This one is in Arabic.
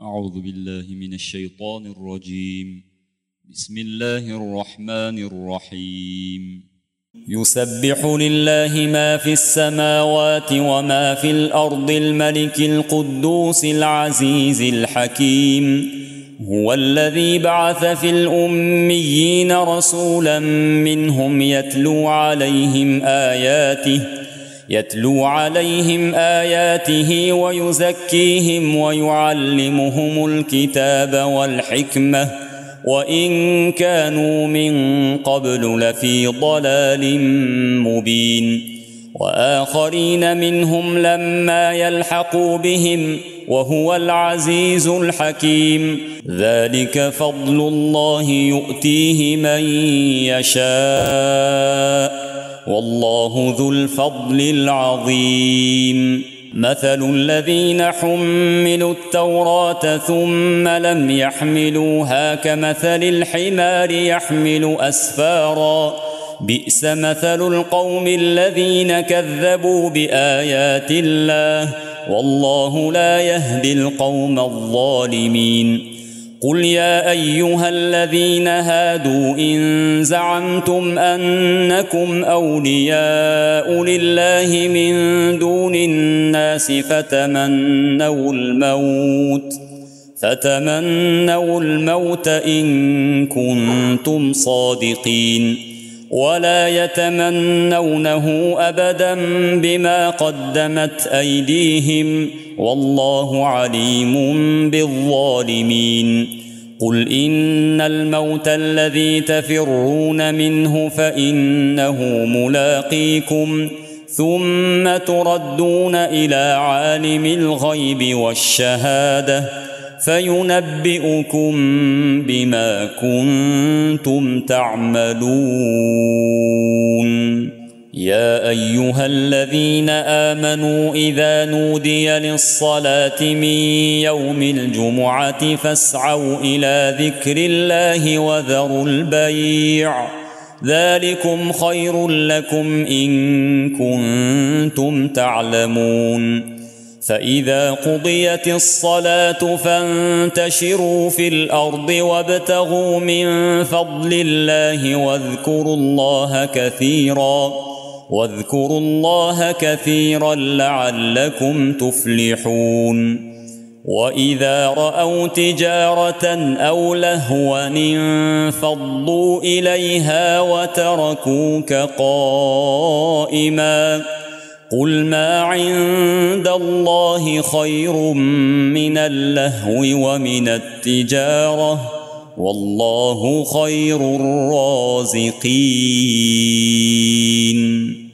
أعوذ بالله من الشيطان الرجيم. بسم الله الرحمن الرحيم. يسبح لله ما في السماوات وما في الأرض الملك القدوس العزيز الحكيم. هو الذي بعث في الأميين رسولا منهم يتلو عليهم آياته ويزكيهم ويعلمهم الكتاب والحكمة وإن كانوا من قبل لفي ضلال مبين. وآخرين منهم لما يلحقوا بهم وهو العزيز الحكيم. ذلك فضل الله يؤتيه من يشاء والله ذو الفضل العظيم. مثل الذين حملوا التوراة ثم لم يحملوها كمثل الحمار يحمل أسفارا بئس مثل القوم الذين كذبوا بآيات الله والله لا يهدي القوم الظالمين. قل يا أيها الذين هادوا إن زعمتم أنكم أولياء لله من دون الناس فتمنوا الموت إن كنتم صادقين ولا يتمنونه أبدا بما قدمت أيديهم والله عليم بالظالمين. قل إن الموت الذي تفرون منه فإنه ملاقيكم ثم تردون إلى عالم الغيب والشهادة فينبئكم بما كنتم تعملون. يا أيها الذين آمنوا إذا نودي للصلاة من يوم الجمعة فاسعوا إلى ذكر الله وذروا البيع ذلكم خير لكم إن كنتم تعلمون. فإذا قضيت الصلاة فانتشروا في الأرض وابتغوا من فضل الله واذكروا الله كثيرا لعلكم تفلحون. وإذا رأوا تجارة أو لهوا انفضوا إليها وتركوك قائما قل ما عند الله خير من اللهو ومن التجارة والله خير الرازقين.